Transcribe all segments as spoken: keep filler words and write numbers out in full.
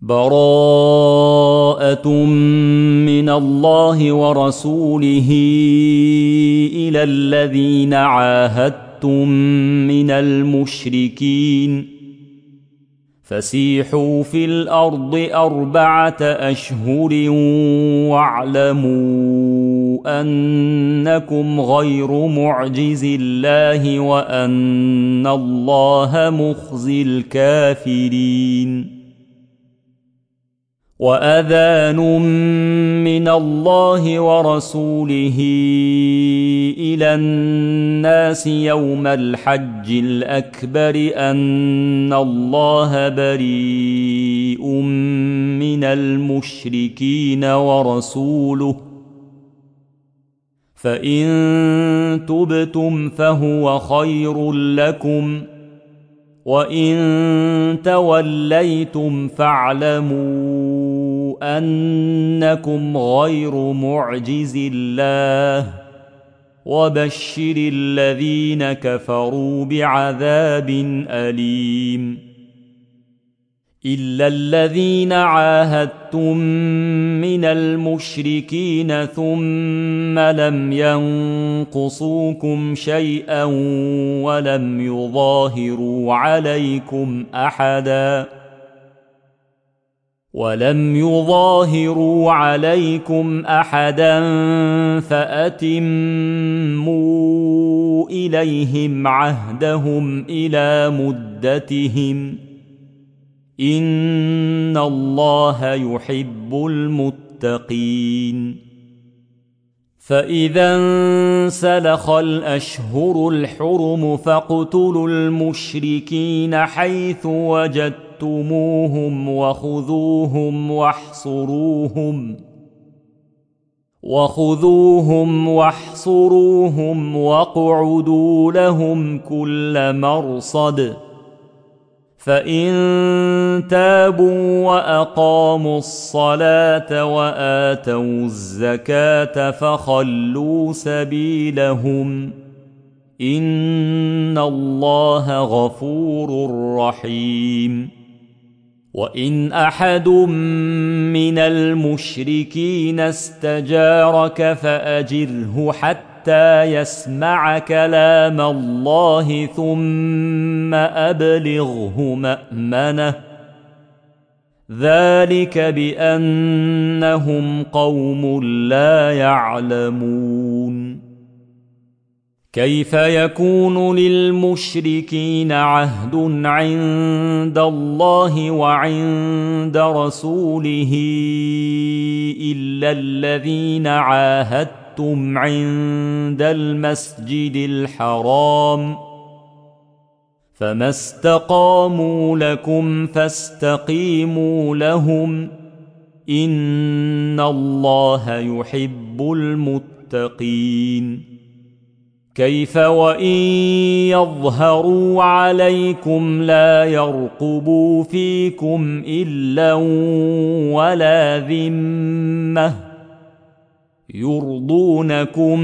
براءة من الله ورسوله إلى الذين عاهدتم من المشركين فسيحوا في الأرض أربعة أشهر واعلموا أنكم غير معجز الله وأن الله مخزي الكافرين. وأذان من الله ورسوله إلى الناس يوم الحج الأكبر أن الله بريء من المشركين ورسوله فإن تبتم فهو خير لكم وإن توليتم فاعلموا أنكم غير معجز الله وبشر الذين كفروا بعذاب أليم. إلا الذين عاهدتم من المشركين ثم لم ينقصوكم شيئا ولم يظاهروا عليكم أحدا ولم يظاهروا عليكم أحدا فأتموا إليهم عهدهم إلى مدتهم إن الله يحب المتقين. فإذا انسلخ الأشهر الحرم فاقتلوا المشركين حيث وجدتموهم وخذوهم واحصروهم وخذوهم واحصروهم واقعدوا لهم كل مرصد فإن تابوا وأقاموا الصلاة وآتوا الزكاة فخلوا سبيلهم إن الله غفور رحيم. وإن أحد من المشركين استجارك فأجره حتى حتى يسمع كلام الله ثم أبلغه مأمنه ذلك بأنهم قوم لا يعلمون. كيف يكون للمشركين عهد عند الله وعند رسوله إلا الذين عاهدتم عند المسجد الحرام فما استقاموا لكم فاستقيموا لهم إن الله يحب المتقين. كيف وإن يظهروا عليكم لا يرقبوا فيكم إلا ولا ذمة يرضونكم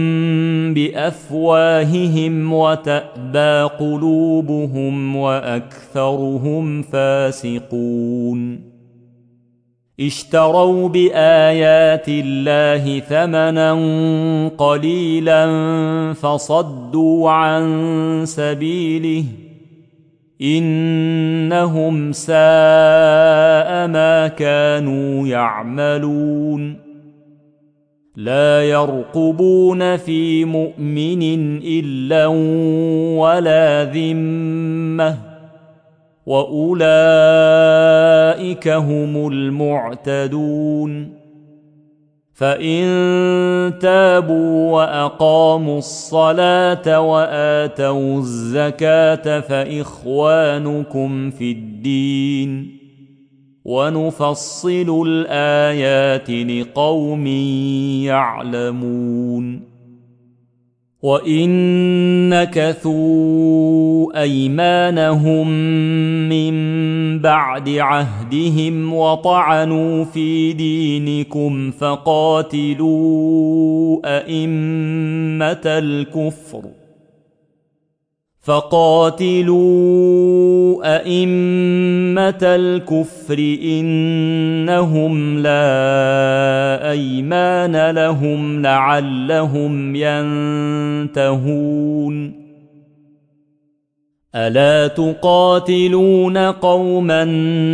بأفواههم وتأبى قلوبهم وأكثرهم فاسقون. اشتروا بآيات الله ثمنا قليلا فصدوا عن سبيله إنهم ساء ما كانوا يعملون. لا يرقبون في مؤمن إلا ولا ذمة وأولئك هم المعتدون. فإن تابوا وأقاموا الصلاة وآتوا الزكاة فإخوانكم في الدين ونفصل الآيات لقوم يعلمون. وإن نكثوا أيمانهم من بعد عهدهم وطعنوا في دينكم فقاتلوا أئمة الكفر فقاتلوا أئمة الكفر إنهم لا أيمان لهم لعلهم ينتهون ألا تقاتلون قوما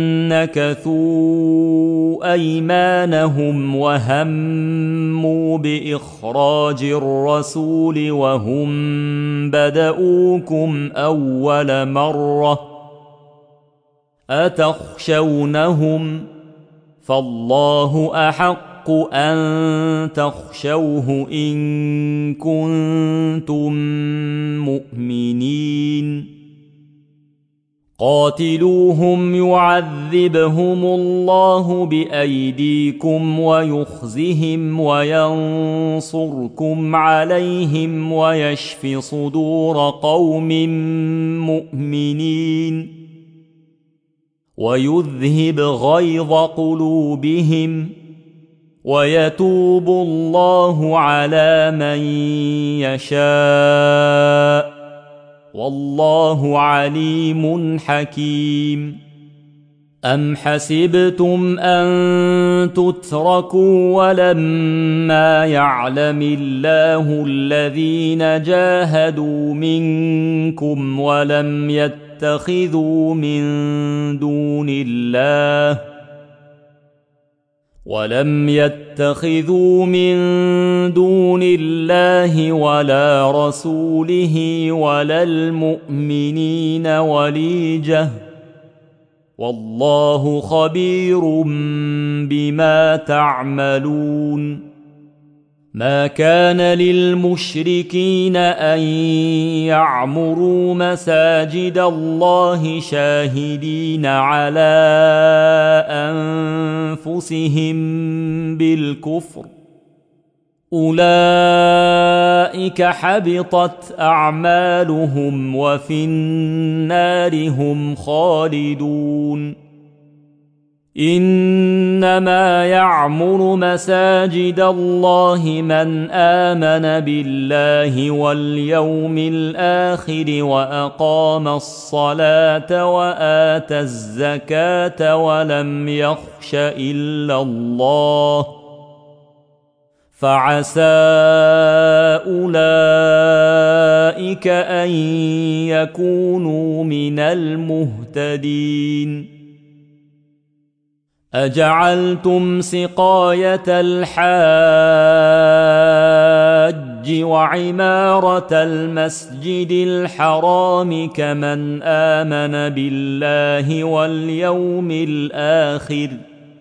نكثوا أيمانهم وهموا بإخراج الرسول وهم بدؤوكم أول مرة أتخشونهم فالله أحق أن تخشوه إن كنتم مؤمنين قاتلوهم يعذبهم الله بأيديكم ويخزهم وينصركم عليهم ويشف صدور قوم مؤمنين ويذهب غيظ قلوبهم ويتوب الله على من يشاء والله عليم حكيم أم حسبتم أن تتركوا ولما يعلم الله الذين جاهدوا منكم ولم يتخذوا من دون الله ولم يتخذوا من دون الله ولا رسوله ولا المؤمنين وليجة والله خبير بما تعملون ما كان للمشركين أن يعمروا مساجد الله شاهدين على أنفسهم بالكفر أولئك حبطت أعمالهم وفي النار هم خالدون إنما يعمر مساجد الله من آمن بالله واليوم الآخر وأقام الصلاة وآتى الزكاة ولم يخش إلا الله فعسى أولئك أن يكونوا من المهتدين أجعلتم سقاية الحاج وعمارة المسجد الحرام كمن آمن بالله واليوم الآخر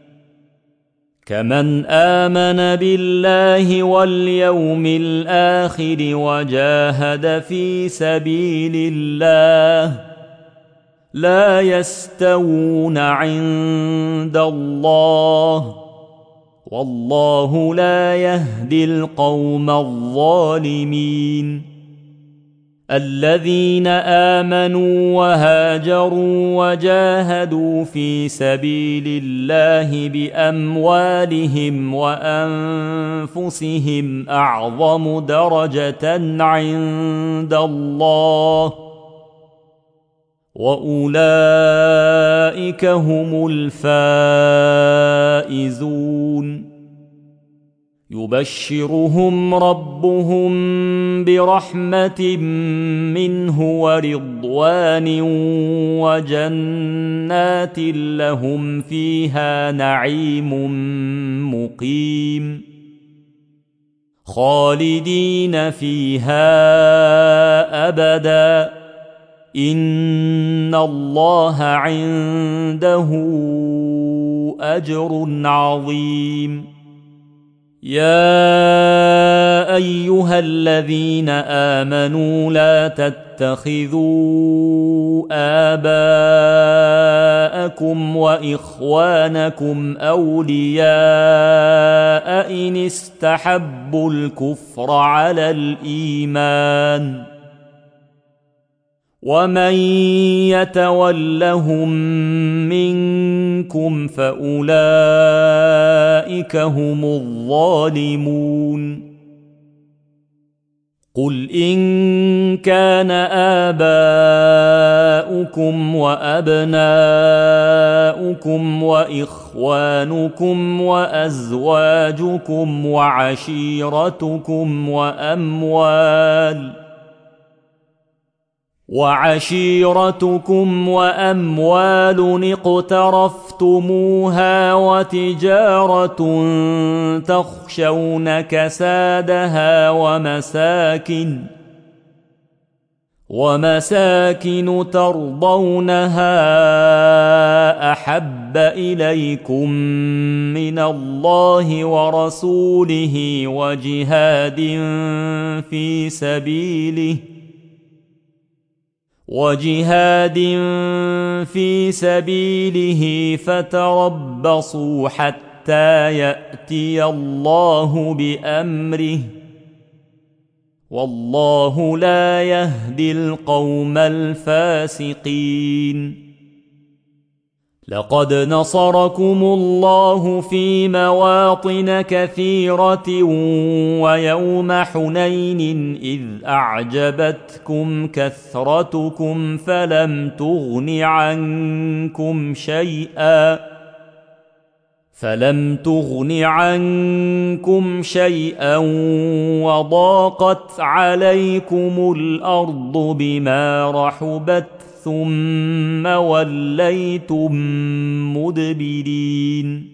كمن آمن بالله واليوم الآخر وجاهد في سبيل الله لا يستوون عند الله والله لا يهدي القوم الظالمين الذين آمنوا وهاجروا وجاهدوا في سبيل الله بأموالهم وأنفسهم أعظم درجة عند الله وأولئك هم الفائزون يبشرهم ربهم برحمة منه ورضوان وجنات لهم فيها نعيم مقيم خالدين فيها أبداً إن الله عنده أجر عظيم يا أيها الذين آمنوا لا تتخذوا آباءكم وإخوانكم أولياء إن استحبوا الكفر على الإيمان ومن يتولهم منكم فأولئك هم الظالمون قل إن كان آباؤكم وأبناؤكم وإخوانكم وأزواجكم وعشيرتكم وأموال وعشيرتكم وأموال اقترفتموها وتجارة تخشون كسادها ومساكن ومساكن ترضونها أحب إليكم من الله ورسوله وجهاد في سبيله وجهاد في سبيله فتربصوا حتى يأتي الله بأمره والله لا يهدي القوم الفاسقين. لقد نصركم الله في مواطن كثيرة ويوم حنين إذ أعجبتكم كثرتكم فلم تغن عنكم شيئا فلم تغن عنكم شيئا وضاقت عليكم الأرض بما رحبت ثم وليتم مدبرين.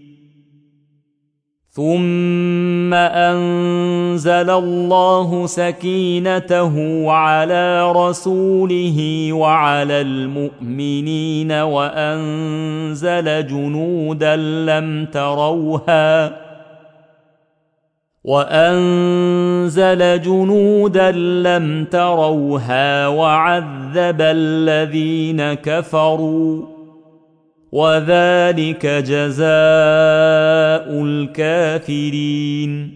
ثم أنزل الله سكينته على رسوله وعلى المؤمنين وأنزل جنودا لم تروها وأنزل جنودا لم تروها وعذب الذين كفروا وذلك جزاء الكافرين.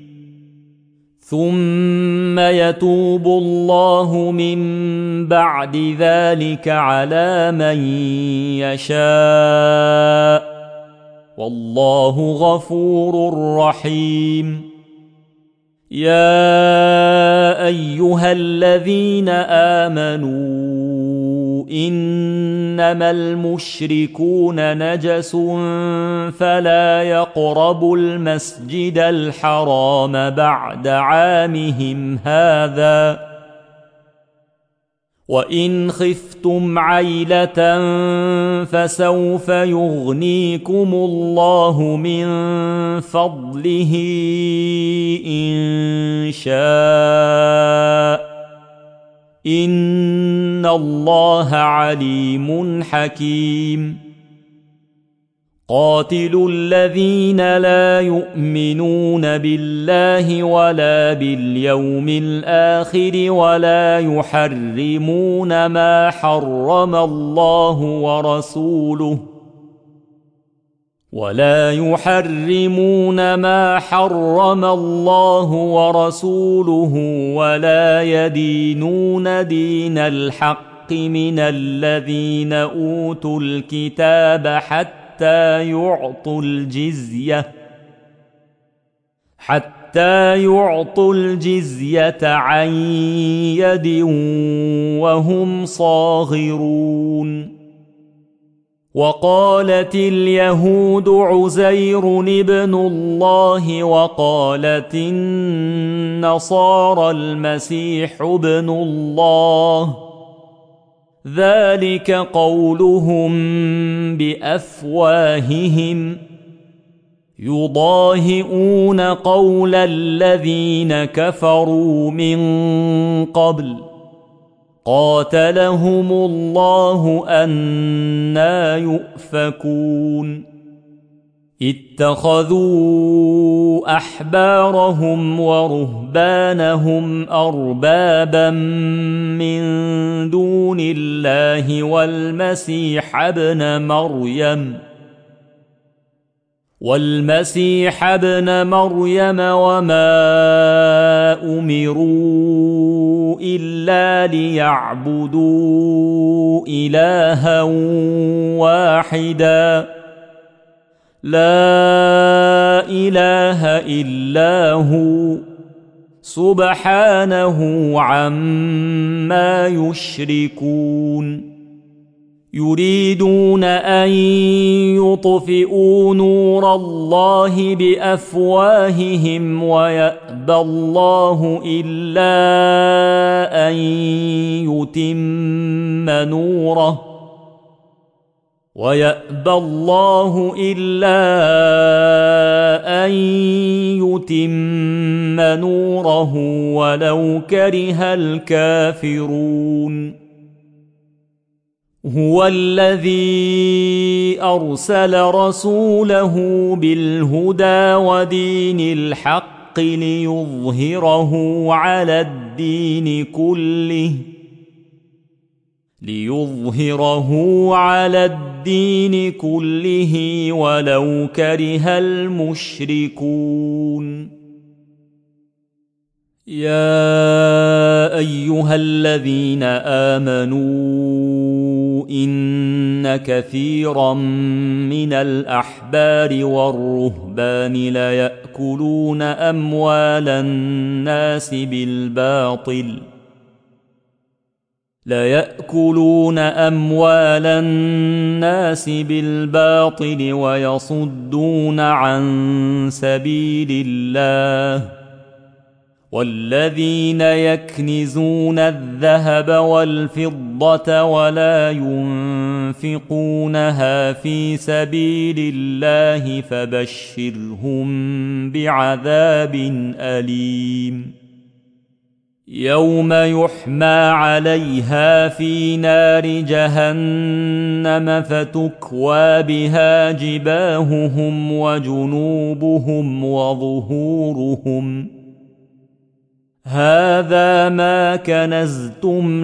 ثم يتوب الله من بعد ذلك على من يشاء والله غفور رحيم. يا أيها الذين آمنوا إنما المشركون نجس فلا يقربوا المسجد الحرام بعد عامهم هذا وإن خفتم عيلة فسوف يغنيكم الله من فضله إن شاء إن الله عليم حكيم. قاتلوا الذين لا يؤمنون بالله ولا باليوم الآخر ولا يحرمون ما حرم الله ورسوله ولا يحرمون ما حرم الله ورسوله ولا يدينون دين الحق من الذين أوتوا الكتاب حتى حتى يعطوا الجزية حتى يعطوا الجزية عن يد وهم صاغرون. وقالت اليهود عزير ابن الله وقالت النصارى المسيح ابن الله ذلك قولهم بأفواههم يضاهئون قول الذين كفروا من قبل قاتلهم الله أنى يؤفكون. اتخذوا أحبارهم ورهبانهم أربابا من دون الله والمسيح ابن مريم والمسيح ابن مريم وما أمروا إلا ليعبدوا إلها واحدا لا إله إلا هو سبحانه عما يشركون يريدون أن يطفئوا نور الله بأفواههم ويأبى الله إلا أن يتم نوره ويأبى الله إلا أن يتم نوره ولو كره الكافرون هو الذي أرسل رسوله بالهدى ودين الحق ليظهره على الدين كله ليظهره على الدين كله ولو كره المشركون يا أيها الذين آمنوا إن كثيرا من الأحبار والرهبان ليأكلون أموال الناس بالباطل ليأكلون أموال الناس بالباطل ويصدون عن سبيل الله والذين يكنزون الذهب والفضة ولا ينفقونها في سبيل الله فبشرهم بعذاب أليم يوم يحمى عليها في نار جهنم فتكوى بها جباههم وجنوبهم وظهورهم هذا ما كنزتم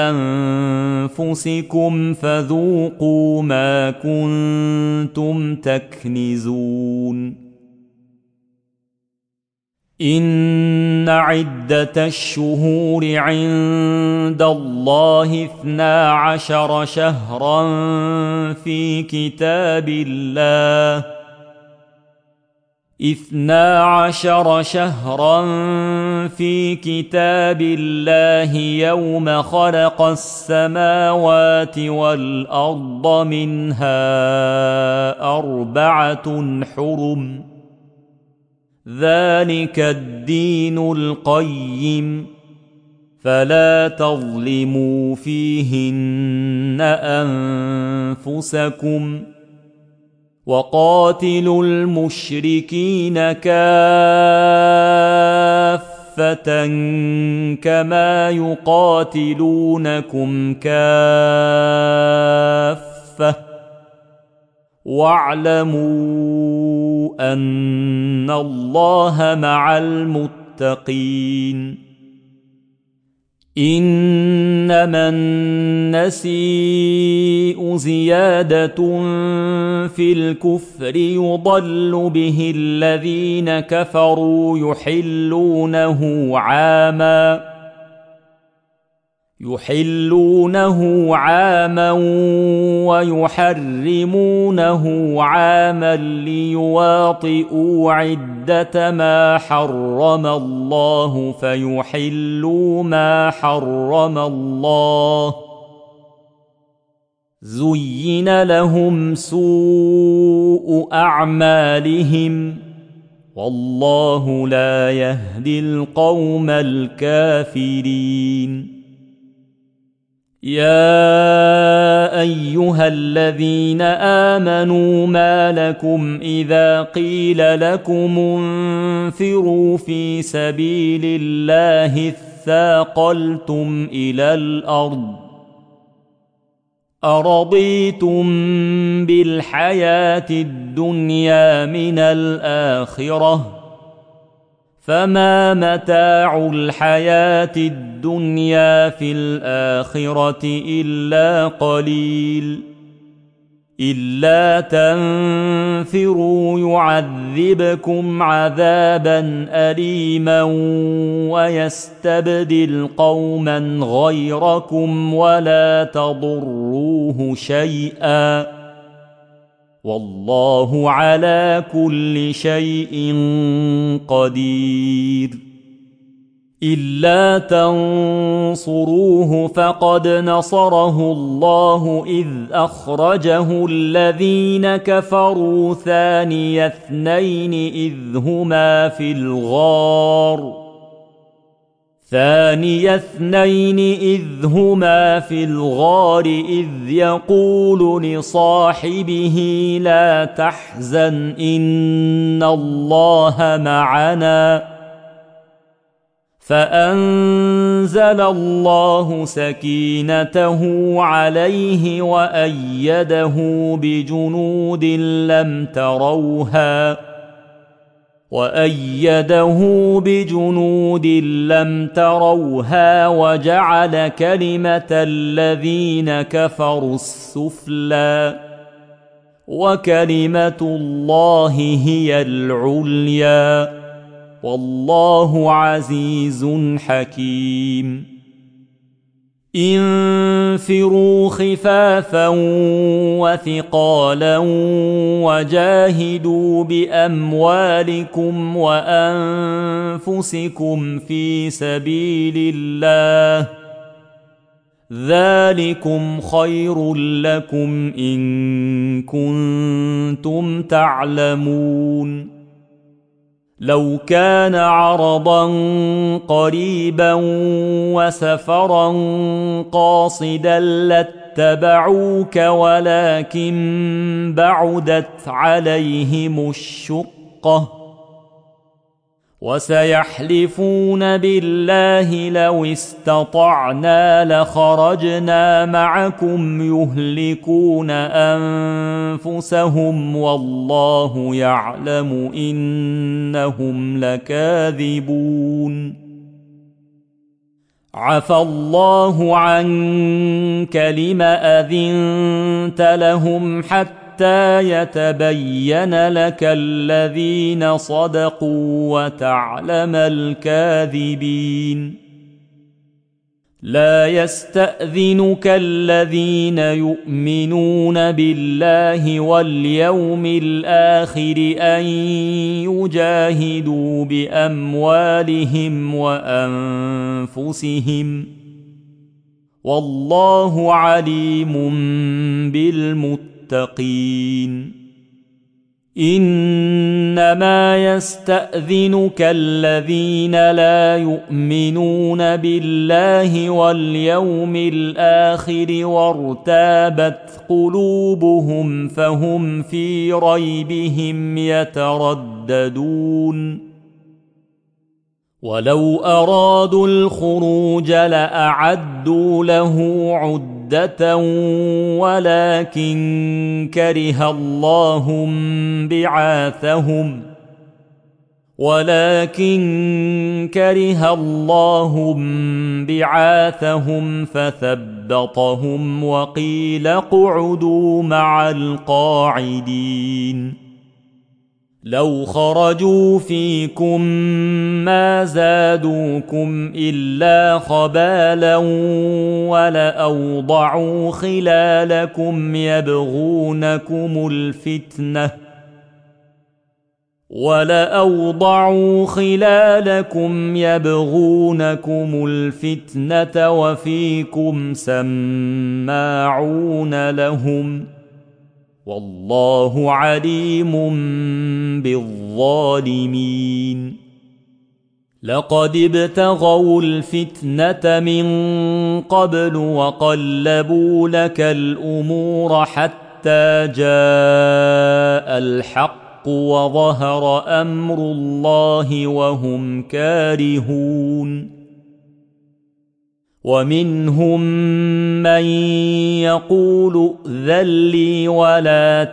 لأنفسكم فذوقوا ما كنتم تكنزون إن عدة الشهور عند الله اثنا عشر شهرا في كتاب الله اثنا عشر شهرا في كتاب الله يوم خلق السماوات والأرض منها أربعة حرم ذلك الدين القيم فلا تظلموا فيهن أنفسكم وقاتلوا المشركين كافة كما يقاتلونكم كافة واعلموا أن الله مع المتقين إنما النسيء زيادة في الكفر يضل به الذين كفروا يحلونه عاما يحلونه عاما ويحرمونه عاما ليواطئوا عدة ما حرم الله فيحلوا ما حرم الله زين لهم سوء أعمالهم والله لا يهدي القوم الكافرين يا أيها الذين آمنوا ما لكم إذا قيل لكم انفروا في سبيل الله اثاقلتم إلى الأرض أرضيتم بالحياة الدنيا من الآخرة فما متاع الحياة الدنيا في الآخرة إلا قليل إلا تنفروا يعذبكم عذابا أليما ويستبدل قوما غيركم ولا تضروه شيئا والله على كل شيء قدير إلا تنصروه فقد نصره الله إذ أخرجه الذين كفروا ثاني اثنين إذ هما في الغار ثاني اثنين إذ هما في الغار إذ يقول لصاحبه لا تحزن إن الله معنا فأنزل الله سكينته عليه وأيده بجنود لم تروها وأيده بجنود لم تروها وجعل كلمة الذين كفروا السفلى وكلمة الله هي العليا والله عزيز حكيم انفروا خفافا وثقالا وجاهدوا بأموالكم وأنفسكم في سبيل الله ذلكم خير لكم إن كنتم تعلمون لو كان عرضا قريبا وسفرا قاصدا لاتبعوك ولكن بعدت عليهم الشقة وسيحلفون بالله لو استطعنا لخرجنا معكم يهلكون أنفسهم والله يعلم إنهم لكاذبون عفى الله عنك لم أذنت لهم حتى حتى يتبين لك الذين صدقوا وتعلم الكاذبين لا يستأذنك الذين يؤمنون بالله واليوم الآخر أن يجاهدوا بأموالهم وأنفسهم والله عليم بالمتقين المتقين إنما يستأذنك الذين لا يؤمنون بالله واليوم الآخر وارتابت قلوبهم فهم في ريبهم يترددون ولو أرادوا الخروج لأعدوا له عدة ولكن كره الله بعاثهم ولكن كره الله بعاثهم فثبطهم وقيل اقعدوا مع القاعدين لو خرجوا فيكم ما زادوكم إلا خبالا ولأوضعوا خلالكم يبغونكم الفتنة ولأوضعوا خلالكم يبغونكم الفتنة وفيكم سماعون لهم والله عليم بالظالمين لقد ابتغوا الفتنة من قبل وقلبوا لك الأمور حتى جاء الحق وظهر أمر الله وهم كارهون ومنهم من يقول ائذن لي ولا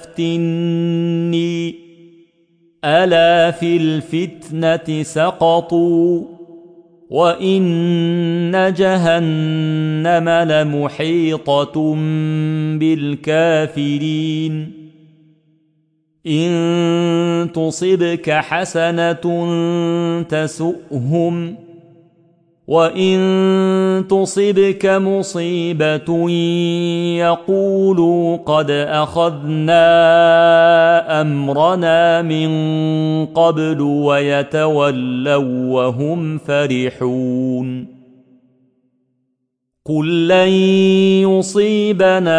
تفتني ألا في الفتنة سقطوا وإن جهنم لمحيطة بالكافرين إن تصبك حسنة تسؤهم وإن تصبك مصيبة يقولوا قد أخذنا أمرنا من قبل ويتولوا وهم فرحون قل لن يصيبنا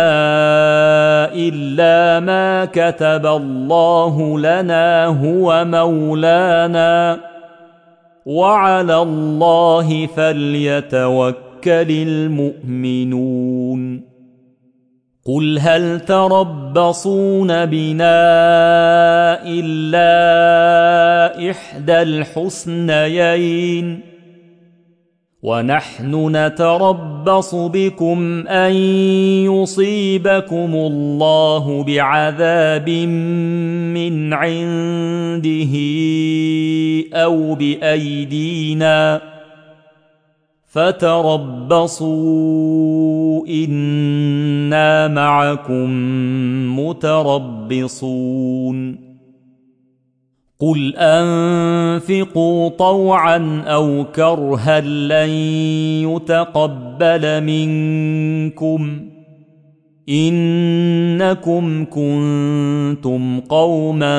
إلا ما كتب الله لنا هو مولانا وعلى الله فليتوكل المؤمنون قل هل تربصون بنا إلا إحدى الحسنيين ونحن نتربص بكم أن يصيبكم الله بعذاب من عنده أو بأيدينا فتربصوا إنا معكم متربصون قل أنفقوا طوعا أو كرها لن يتقبل منكم إنكم كنتم قوما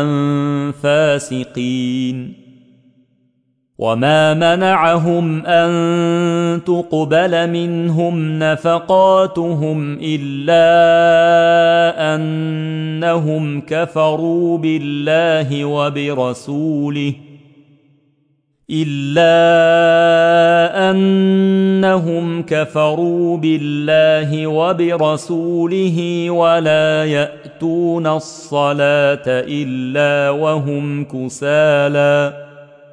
فاسقين وما منعهم أن تقبل منهم نفقاتهم إلا أنهم كفروا بالله وبرسوله إلا أنهم كفروا بالله وبرسوله ولا يأتون الصلاة إلا وهم كسالى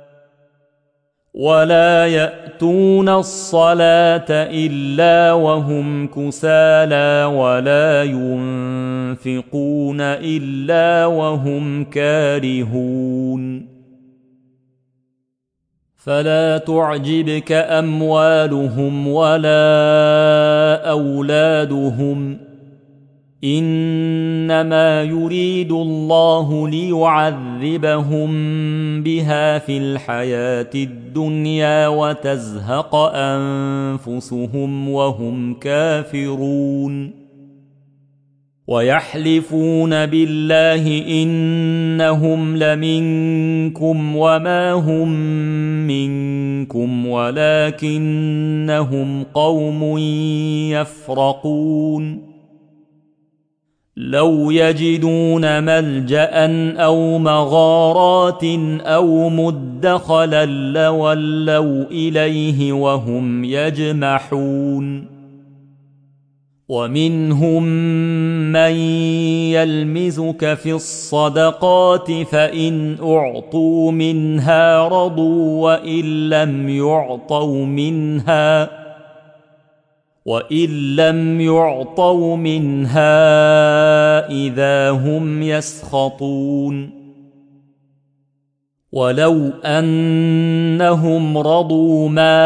ولا يأتون الصلاة إلا وهم كسالى ولا ينفقون إلا وهم كارهون فلا تعجبك أموالهم ولا أولادهم إنما يريد الله ليعذبهم بها في الحياة الدنيا وتزهق أنفسهم وهم كافرون ويحلفون بالله إنهم لمنكم وما هم منكم ولكنهم قوم يفرقون لو يجدون ملجأ أو مغارات أو مدخلا لولوا إليه وهم يجمحون ومنهم من يلمزك في الصدقات فإن أعطوا منها رضوا وإن لم يعطوا منها وإن لم يعطوا منها إذا هم يسخطون ولو أنهم رضوا ما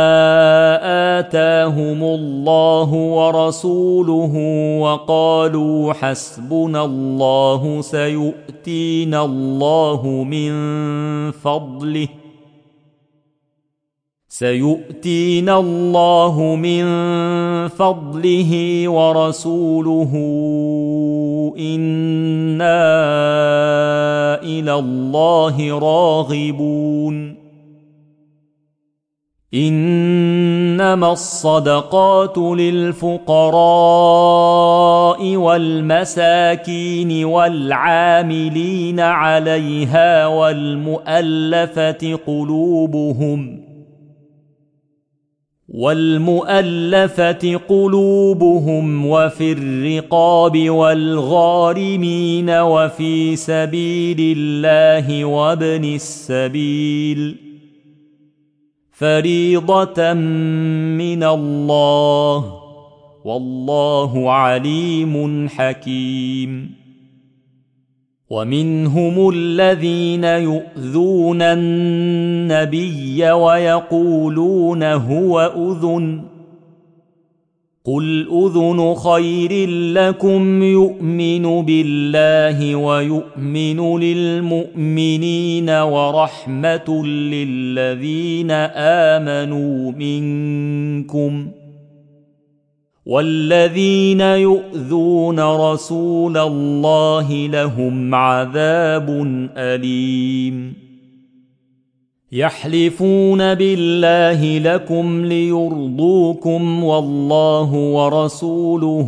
آتاهم الله ورسوله وقالوا حسبنا الله سيؤتينا الله من فضله سيؤتينا الله من فضله ورسوله إنا إلى الله راغبون إنما الصدقات للفقراء والمساكين والعاملين عليها والمؤلفة قلوبهم والمؤلفة قلوبهم وفي الرقاب والغارمين وفي سبيل الله وابن السبيل فريضة من الله والله عليم حكيم ومنهم الذين يؤذون النبي ويقولون هو أذن قل أذن خير لكم يؤمن بالله ويؤمن للمؤمنين ورحمة للذين آمنوا منكم والذين يؤذون رسول الله لهم عذاب أليم يحلفون بالله لكم ليرضوكم والله ورسوله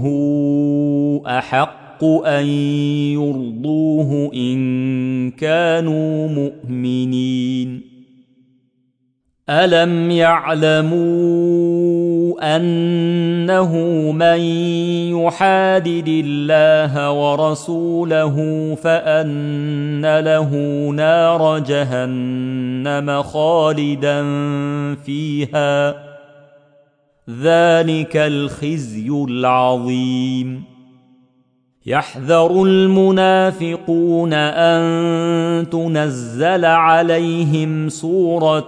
أحق أن يرضوه إن كانوا مؤمنين ألم يعلموا أنه من يحادد الله ورسوله فأن له نار جهنم خالدا فيها ذلك الخزي العظيم يحذر المنافقون أن تنزل عليهم سورة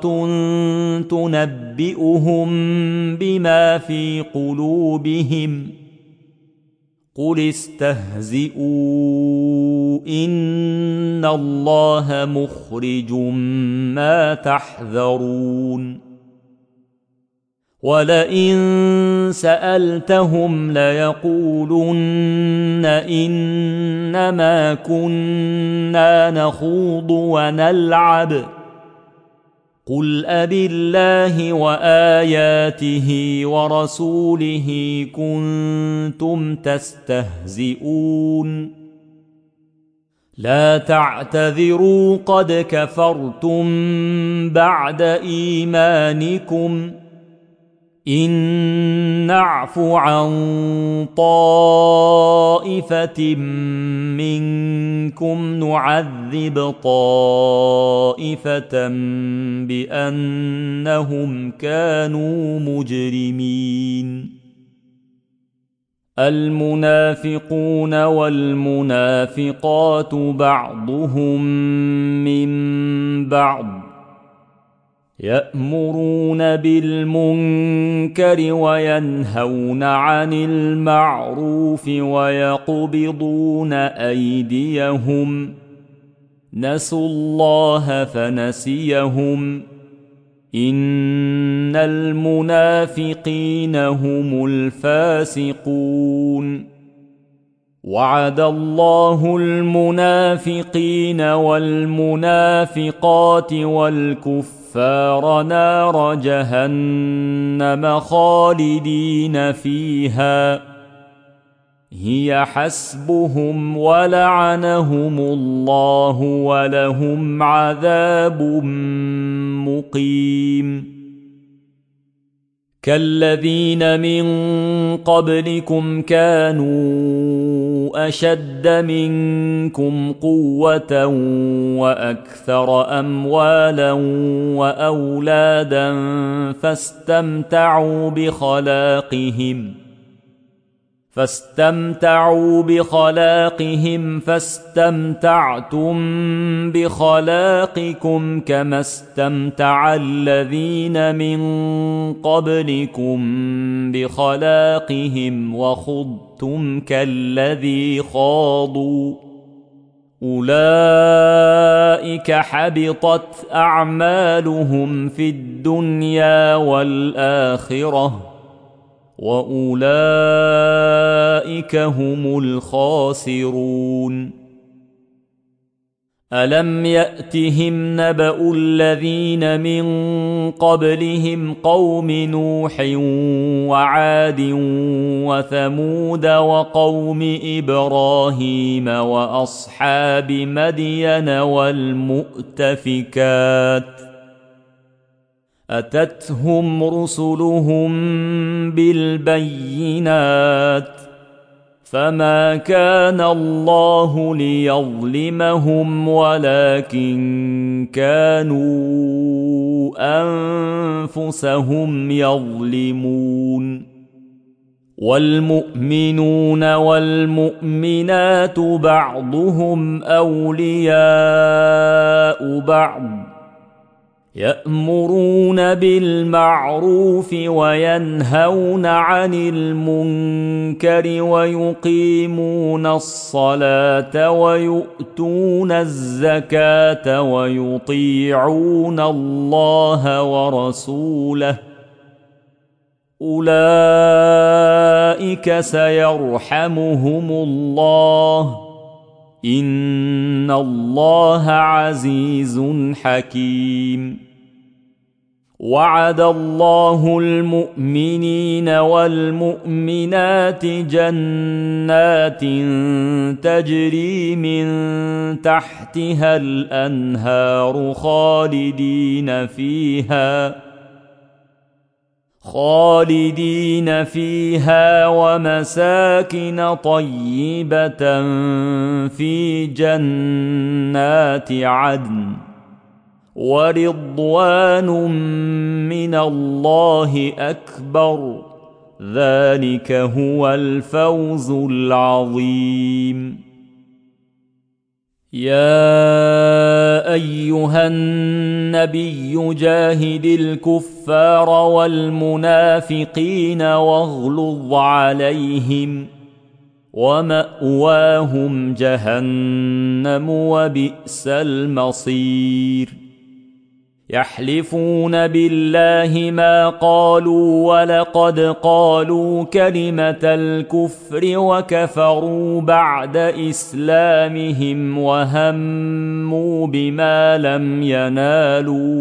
تنبئهم بما في قلوبهم قل استهزئوا إن الله مخرج ما تحذرون ولئن سألتهم ليقولن إنما كنا نخوض ونلعب قل أبالله وآياته ورسوله كنتم تستهزئون لا تعتذروا قد كفرتم بعد إيمانكم إن نعف عن طائفة منكم نعذب طائفة بأنهم كانوا مجرمين المنافقون والمنافقات بعضهم من بعض يأمرون بالمنكر وينهون عن المعروف ويقبضون أيديهم نسوا الله فنسيهم إن المنافقين هم الفاسقون وعد الله المنافقين والمنافقات والكفار نار جهنم خالدين فيها هي حسبهم ولعنهم الله ولهم عذاب مقيم كالذين من قبلكم كانوا أشد منكم قوة وأكثر أموالا وأولادا فاستمتعوا بخلاقهم فاستمتعوا بخلاقهم فاستمتعتم بخلاقكم كما استمتع الذين من قبلكم بخلاقهم وخضتم كالذي خاضوا أولئك حبطت أعمالهم في الدنيا والآخرة وأولئك هم الخاسرون ألم يأتهم نبأ الذين من قبلهم قوم نوح وعاد وثمود وقوم إبراهيم وأصحاب مدين والمؤتفكات أتتهم رسلهم بالبينات فما كان الله ليظلمهم ولكن كانوا أنفسهم يظلمون والمؤمنون والمؤمنات بعضهم أولياء بعض يأمرون بالمعروف وينهون عن المنكر ويقيمون الصلاة ويؤتون الزكاة ويطيعون الله ورسوله أولئك سيرحمهم الله إن الله عزيز حكيم. وعد الله المؤمنين والمؤمنات جنات تجري من تحتها الأنهار خالدين فيها خالدين فيها ومساكن طيبة في جنات عدن ورضوان من الله أكبر ذلك هو الفوز العظيم. يا أيها النبي جاهد الكفار والمنافقين واغلظ عليهم ومأواهم جهنم وبئس المصير. يحلفون بالله ما قالوا ولقد قالوا كلمة الكفر وكفروا بعد إسلامهم وهموا بما لم ينالوا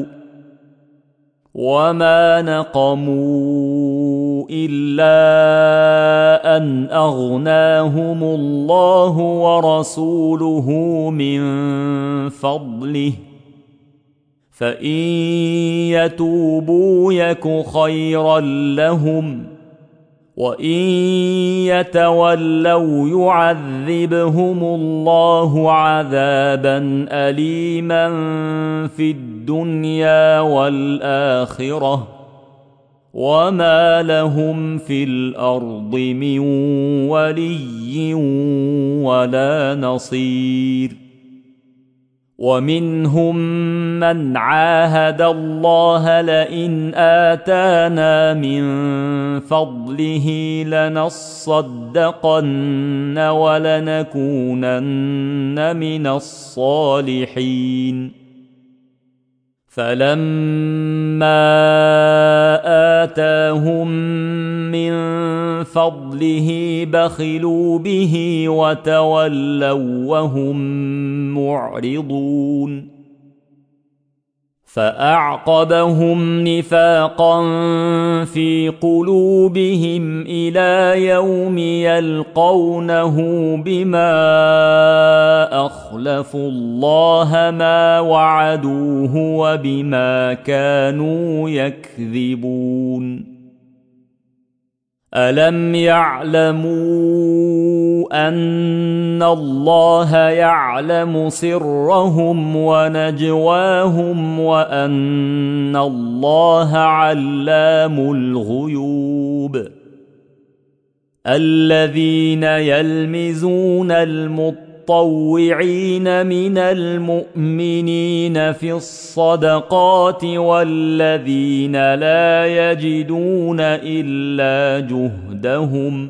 وما نقموا إلا أن أغناهم الله ورسوله من فضله فإن يتوبوا يك خيرا لهم وإن يتولوا يعذبهم الله عذابا أليما في الدنيا والآخرة وما لهم في الأرض من ولي ولا نصير. ومنهم من عاهد الله لئن آتانا من فضله لنصدقن ولنكونن من الصالحين فلما آتاهم من فضله بخلوا به وتولوا وهم معرضون فأعقبهم نفاقا في قلوبهم إلى يوم يلقونه بما أخلفوا الله ما وعدوه وبما كانوا يكذبون. ألم يعلموا أن الله يعلم سرهم ونجواهم وأن الله علام الغيوب. الذين يلمزون المطوعين من المؤمنين في الصدقات والذين لا يجدون إلا جهدهم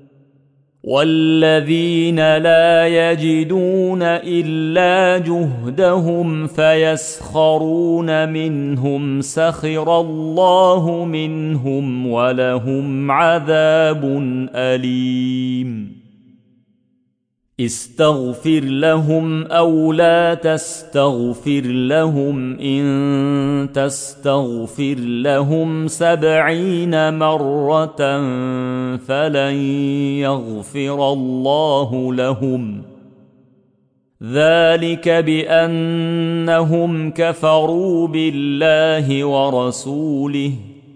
والذين لا يجدون إلا جهدهم فيسخرون منهم سخر الله منهم ولهم عذاب أليم. استغفر لهم أو لا تستغفر لهم إن تستغفر لهم سبعين مرة فلن يغفر الله لهم ذلك بأنهم كفروا بالله ورسوله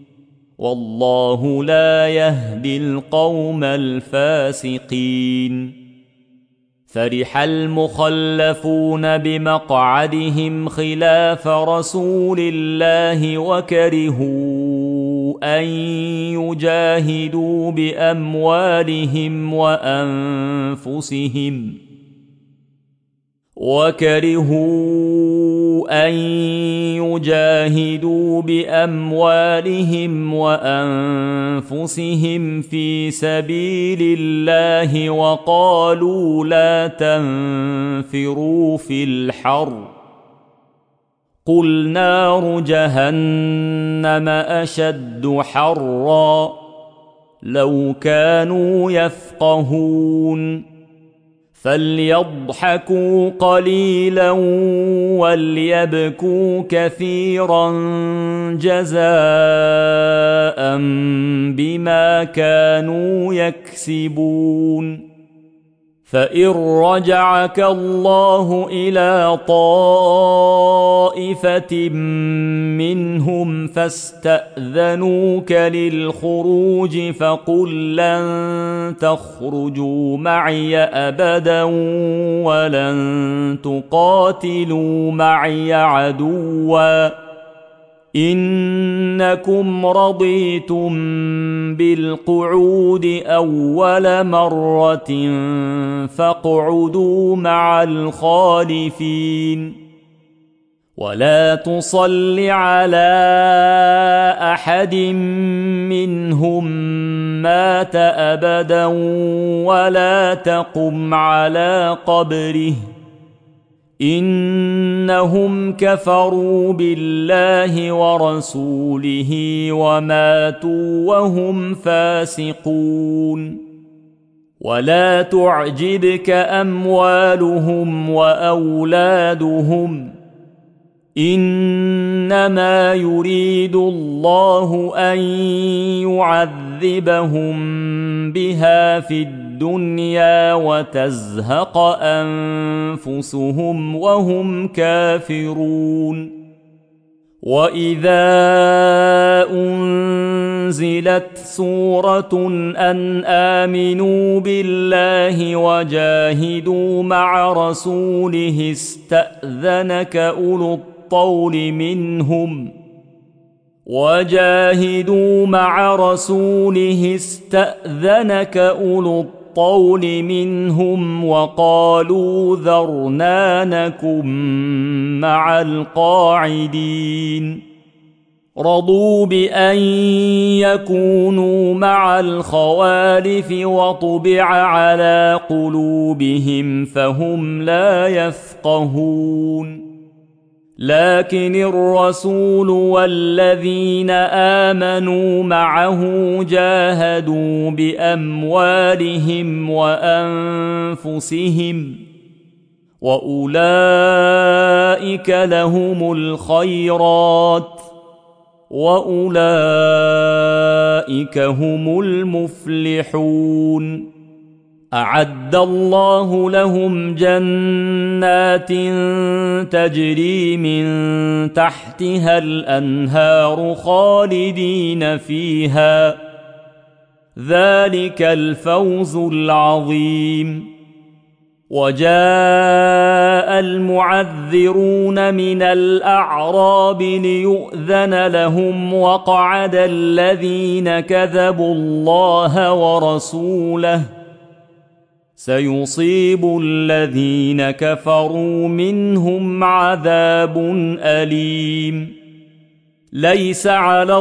والله لا يهدي القوم الفاسقين. فرح المخلفون بمقعدهم خلاف رسول الله وكرهوا أن يجاهدوا بأموالهم وأنفسهم وكرهوا أن يجاهدوا بأموالهم وأنفسهم في سبيل الله وقالوا لا تنفروا في الحر قل نار جهنم أشد حرا لو كانوا يفقهون فليضحكوا قليلا وليبكوا كثيرا جزاء بما كانوا يكسبون فإن رجعك الله إلى طائفة منهم فاستأذنوك للخروج فقل لن تخرجوا معي أبدا ولن تقاتلوا معي عدوا إنكم رضيتم بالقعود أول مرة فاقعدوا مع الخالفين ولا تصل على أحد منهم مات أبدا ولا تقم على قبره إنهم كفروا بالله ورسوله وماتوا وهم فاسقون ولا تعجبك أموالهم وأولادهم إنما يريد الله أن يعذبهم بها في الدنيا وتزهق أنفسهم وهم كافرون وإذا أنزلت سورة أن آمنوا بالله وجاهدوا مع رسوله استأذنك أولو الطول منهم وجاهدوا مع رسوله استأذنك أولو الطول منهم وقالوا ذرنا نكن مع القاعدين رضوا بأن يكونوا مع الخوالف وطبع على قلوبهم فهم لا يفقهون لكن الرسول والذين آمنوا معه جاهدوا بأموالهم وأنفسهم وأولئك لهم الخيرات وأولئك هم المفلحون أعد الله لهم جنات تجري من تحتها الأنهار خالدين فيها ذلك الفوز العظيم وجاء المعذرون من الأعراب ليؤذن لهم وقعد الذين كذبوا الله ورسوله سيصيب الذين كفروا منهم عذاب أليم ليس على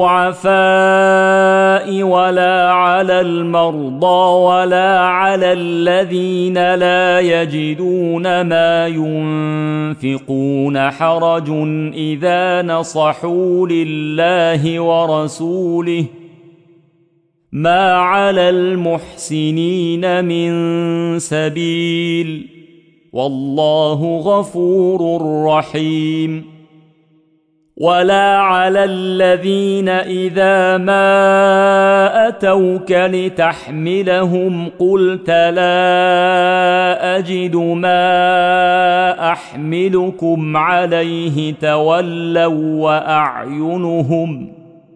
الضعفاء ولا على المرضى ولا على الذين لا يجدون ما ينفقون حرج إذا نصحوا لله ورسوله ما على المحسنين من سبيل والله غفور رحيم ولا على الذين إذا ما أتوك لتحملهم قلت لا أجد ما أحملكم عليه تولوا وأعينهم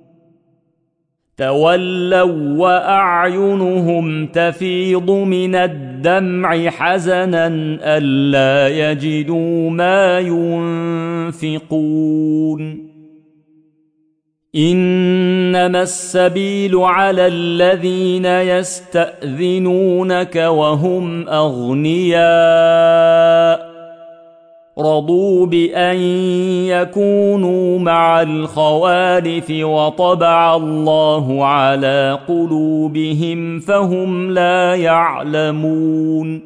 تولوا وأعينهم تفيض من الدمع حزنا ألا يجدوا ما ينفقون إنما السبيل على الذين يستأذنونك وهم أغنياء رضوا بأن يكونوا مع الخوالف وطبع الله على قلوبهم فهم لا يعلمون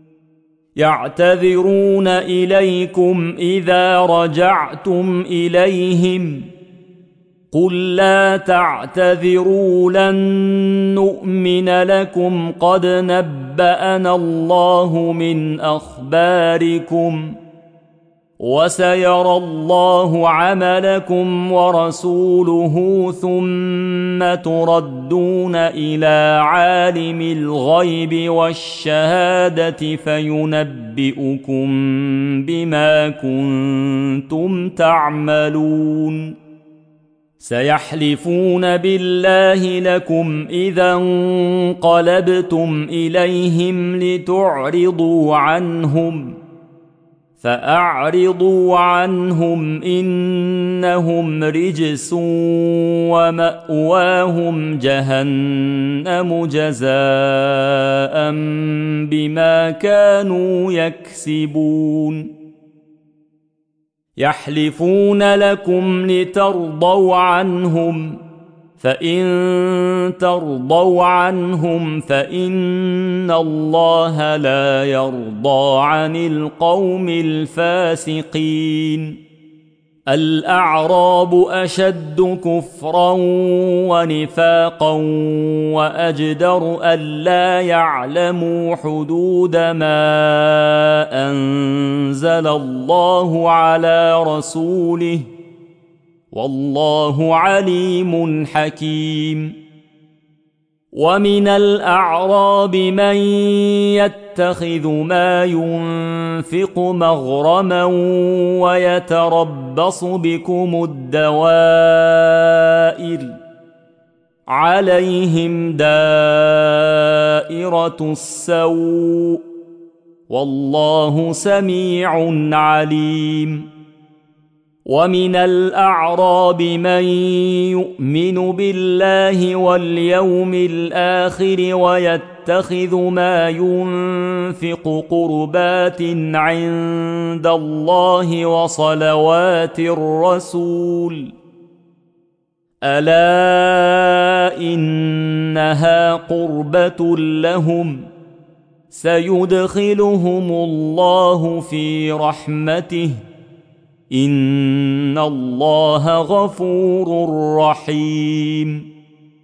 يعتذرون إليكم إذا رجعتم إليهم قل لا تعتذروا لن نؤمن لكم قد نبأنا الله من أخباركم وسيرى الله عملكم ورسوله ثم تردون إلى عالم الغيب والشهادة فينبئكم بما كنتم تعملون سيحلفون بالله لكم إذا انقلبتم إليهم لتعرضوا عنهم فأعرضوا عنهم إنهم رجس ومأواهم جهنم جزاء بما كانوا يكسبون يحلفون لكم لترضوا عنهم فإن ترضوا عنهم فإن الله لا يرضى عن القوم الفاسقين الأعراب أشد كفرا ونفاقا وأجدر ألا يعلموا حدود ما أنزل الله على رسوله والله عليم حكيم ومن الأعراب من يتخذ ما ينفق مغرما ويتربص بكم الدوائر عليهم دائرة السوء والله سميع عليم ومن الأعراب من يؤمن بالله واليوم الآخر ويتخذ ما ينفق قربات عند الله وصلوات الرسول ألا إنها قربة لهم سيدخلهم الله في رحمته إن الله غفور رحيم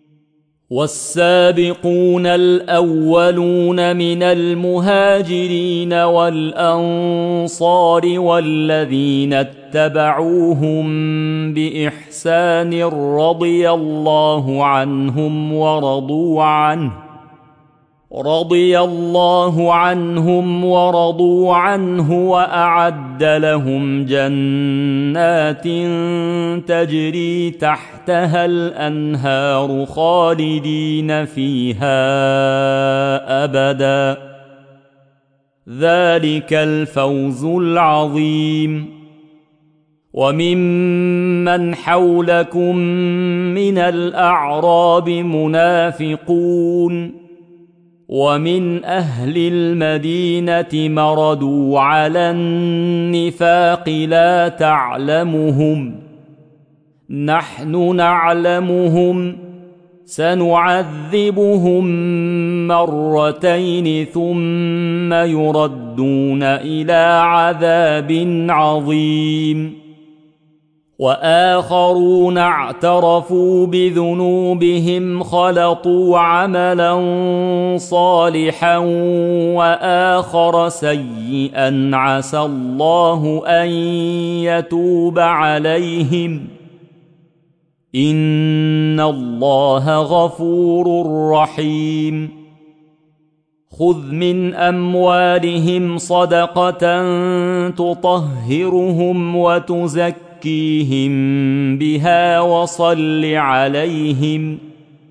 والسابقون الأولون من المهاجرين والأنصار والذين اتبعوهم بإحسان رضي الله عنهم ورضوا عنه رضي الله عنهم ورضوا عنه وأعد لهم جنات تجري تحتها الأنهار خالدين فيها أبدا ذلك الفوز العظيم وممن حولكم من الأعراب منافقون ومن أهل المدينة مردوا على النفاق لا تعلمهم نحن نعلمهم سنعذبهم مرتين ثم يردون إلى عذاب عظيم وآخرون اعترفوا بذنوبهم خلطوا عملا صالحا وآخر سيئا عسى الله أن يتوب عليهم إن الله غفور رحيم خذ من أموالهم صدقة تطهرهم وتزكيهم زكيهم بها وصل عليهم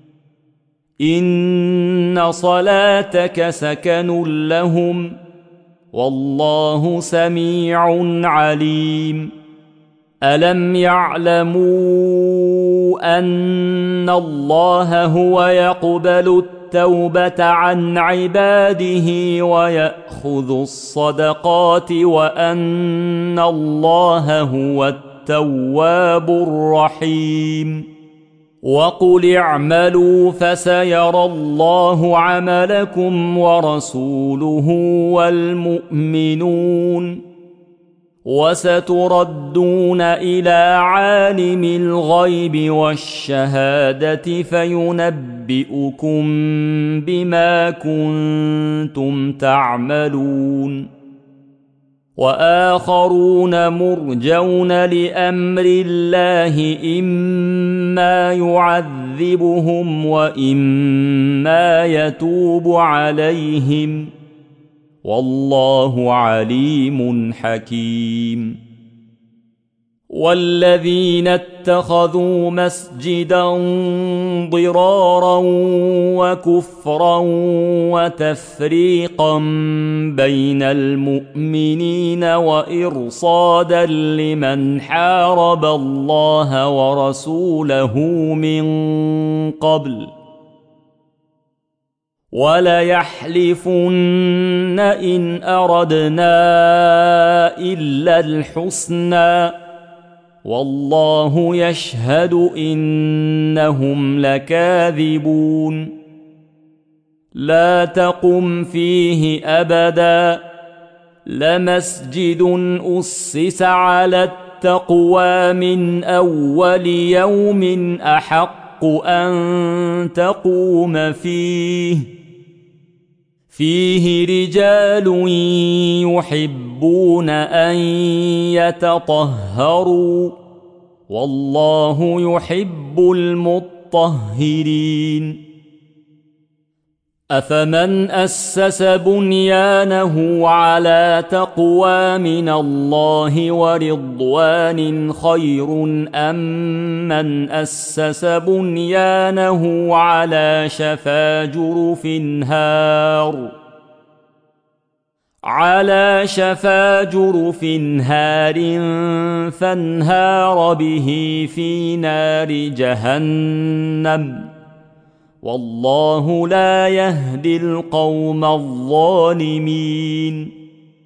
إن صلاتك سكن لهم والله سميع عليم ألم يعلموا أن الله هو يقبل التوبة عن عباده ويأخذ الصدقات وأن الله هو التواب الرحيم وقل اعملوا فسيرى الله عملكم ورسوله والمؤمنون وستردون إلى عالم الغيب والشهادة فينبئكم بما كنتم تعملون وآخرون مرجون لأمر الله إما يعذبهم وإما يتوب عليهم والله عليم حكيم والذين اتخذوا مسجدا ضرارا وكفرا وتفريقا بين المؤمنين وإرصادا لمن حارب الله ورسوله من قبل وليحلفن إن أردنا إلا الحسنى والله يشهد إنهم لكاذبون لا تقم فيه أبدا لمسجد أسس على التقوى من أول يوم أحق أن تقوم فيه فيه رجال يحبون أن يتطهروا والله يحب المطهرين أفمن أسس بنيانه على تقوى من الله ورضوان خير أم من أسس بنيانه على شفا جرف هار على شفا جرف هار فانهار به في نار جهنم والله لا يهدي القوم الظالمين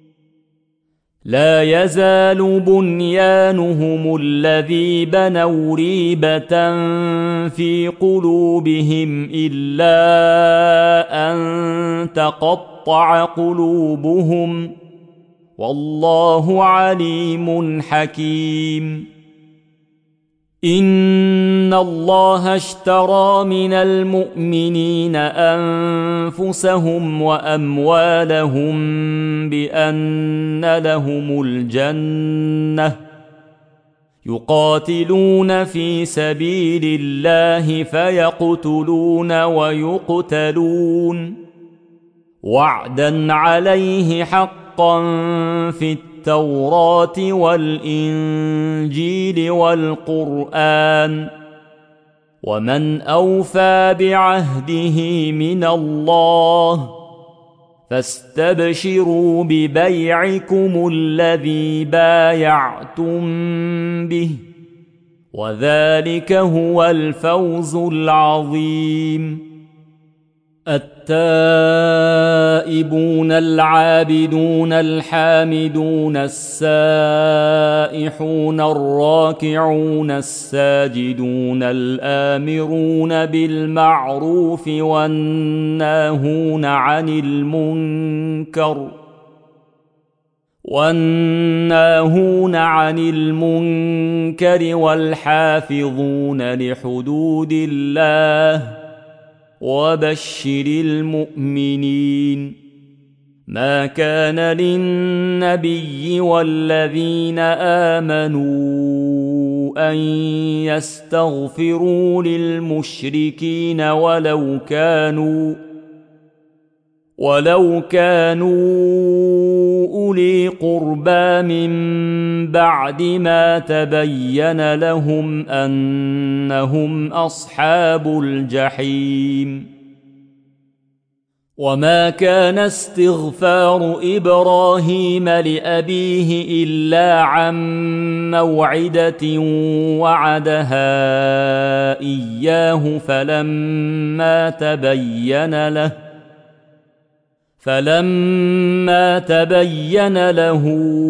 لا يزال بنيانهم الذي بنوا ريبة في قلوبهم إلا أن تقطع قلوبهم والله عليم حكيم إن الله اشترى من المؤمنين أنفسهم وأموالهم بأن لهم الجنة يقاتلون في سبيل الله فيقتلون ويقتلون وعدا عليه حقا في التوراة والإنجيل والقرآن ومن أوفى بعهده من الله فاستبشروا ببيعكم الذي بايعتم به وذلك هو الفوز العظيم التائبون العابدون الحامدون السائحون الراكعون الساجدون الآمرون بالمعروف والناهون عن المنكر والناهون عن المنكر والحافظون لحدود الله وبشر المؤمنين ما كان للنبي والذين آمنوا أن يستغفروا للمشركين ولو كانوا ولو كانوا أولي قربى من بعد ما تبين لهم أنهم أصحاب الجحيم وما كان استغفار إبراهيم لأبيه إلا عن موعدة وعدها إياه فلما تبين له فلما تبين له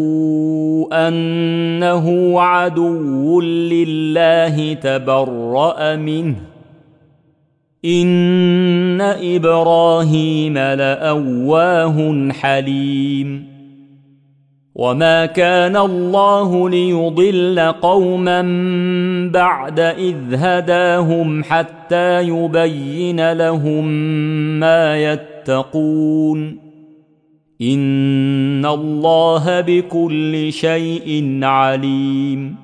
أنه عدو لله تبرأ منه إن إبراهيم لأواه حليم وما كان الله ليضل قوما بعد إذ هداهم حتى يبين لهم ما يتقون إن الله بكل شيء عليم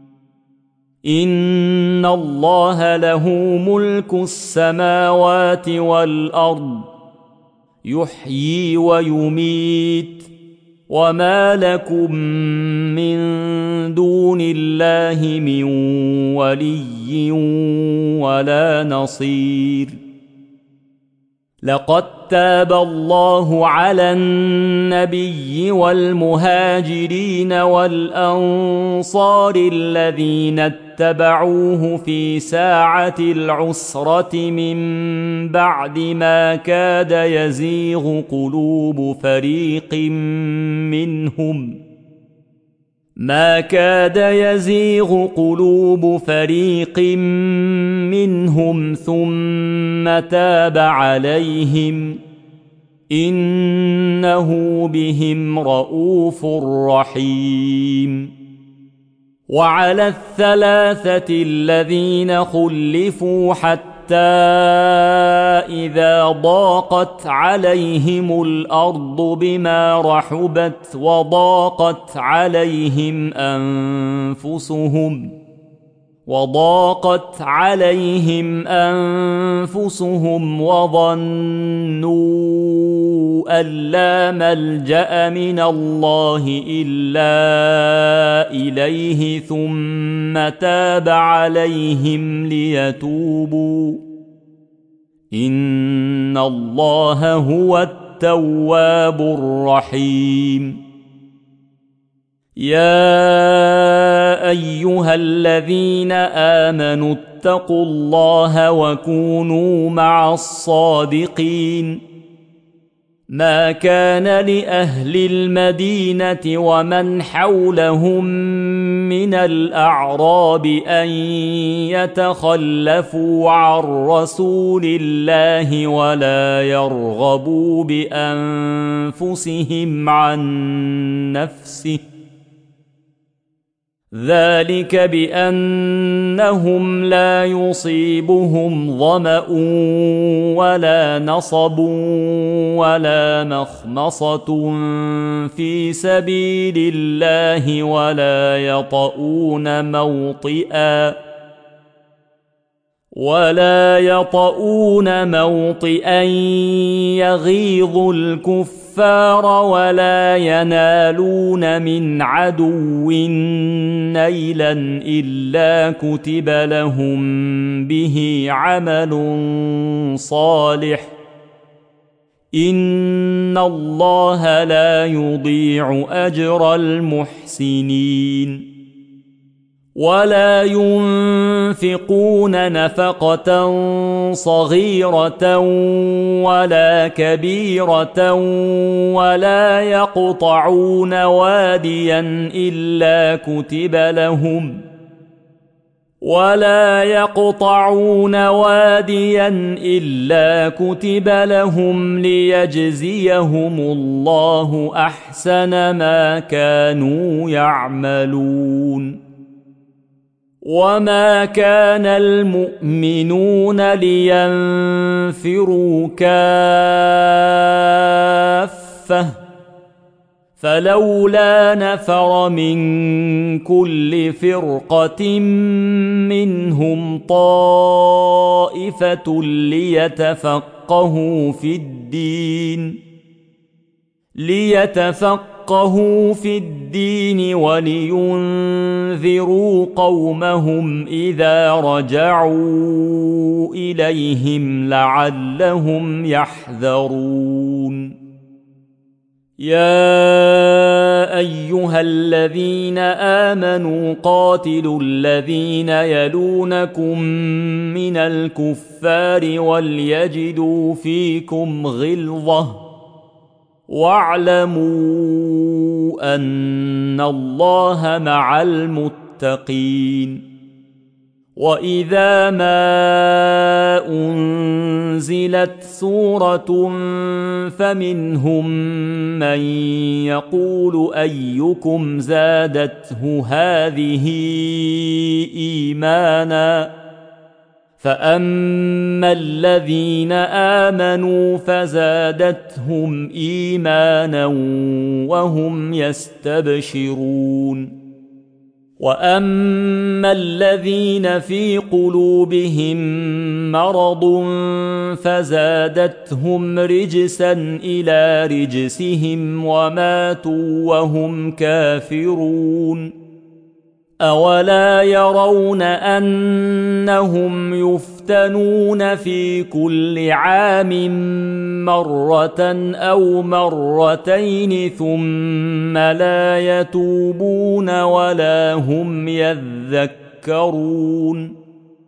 إن الله له ملك السماوات والأرض يحيي ويميت وما لكم من دون الله من ولي ولا نصير لقد تاب الله على النبي والمهاجرين والأنصار الذين اتبعوه في ساعة العسرة من بعد ما كاد يزيغ قلوب فريق منهم ما كاد يزيغ قلوب فريق منهم ثم تاب عليهم إنه بهم رءوف رحيم وعلى الثلاثة الذين خلفوا حتى إذا ضاقت عليهم الأرض بما رحبت وضاقت عليهم أنفسهم وضاقت عليهم أنفسهم وظنوا أن لا ملجأ من الله إلا إليه ثم تاب عليهم ليتوبوا إن الله هو التواب الرحيم يا أيها الذين آمنوا اتقوا الله وكونوا مع الصادقين ما كان لأهل المدينة ومن حولهم من الأعراب أن يتخلفوا عن رسول الله ولا يرغبوا بأنفسهم عن نفسه ذلك بأنهم لا يصيبهم ظمأ ولا نصب ولا مخمصة في سبيل الله ولا يطؤون موطئا ولا يطؤون موطئا يغيظ الكفار ولا ينالون من عدو نيلا إلا كتب لهم به عمل صالح إن الله لا يضيع أجر المحسنين ولا ينفقون نفقة صغيرة ولا كبيرة ولا يقطعون واديا إلا كتب لهم ولا يقطعون واديا إلا كتب لهم ليجزيهم الله أحسن ما كانوا يعملون وما كان المؤمنون لينفروا كافة فلولا نفر من كل فرقة منهم طائفة ليتفقهوا في الدين ليتفقهوا ليفقهوا في الدين ولينذروا قومهم إذا رجعوا إليهم لعلهم يحذرون يا أيها الذين آمنوا قاتلوا الذين يلونكم من الكفار وليجدوا فيكم غلظة واعلموا أن الله مع المتقين وإذا ما أنزلت سورة فمنهم من يقول أيكم زادته هذه إيمانا فأما الذين آمنوا فزادتهم إيمانا وهم يستبشرون وأما الذين في قلوبهم مرض فزادتهم رجسا إلى رجسهم وماتوا وهم كافرون أولا يرون أنهم يفتنون في كل عام مرة أو مرتين ثم لا يتوبون ولا هم يذكرون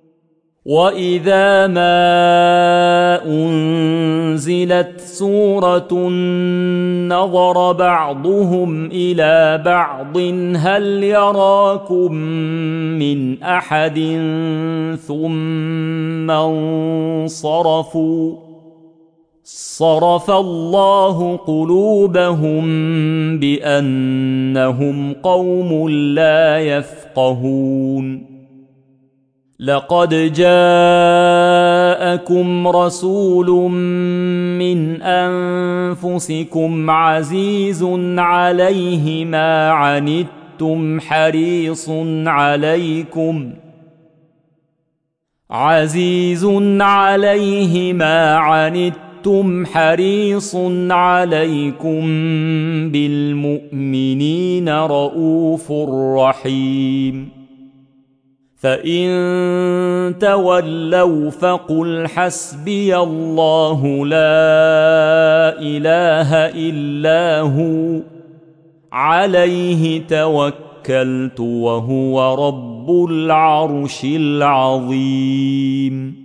وإذا ما أنزلت سورة نظر بعضهم إلى بعض هل يراكم من أحد ثم انصرفوا صرف الله قلوبهم بأنهم قوم لا يفقهون لقد جاءكم رسول من أنفسكم عزيز عليه ما عنتم حريص عليكم عزيز عليه ما عنتم حريص عليكم بالمؤمنين رؤوف رحيم فإن تولوا فقل حسبي الله لا إله إلا هو عليه توكلت وهو رب العرش العظيم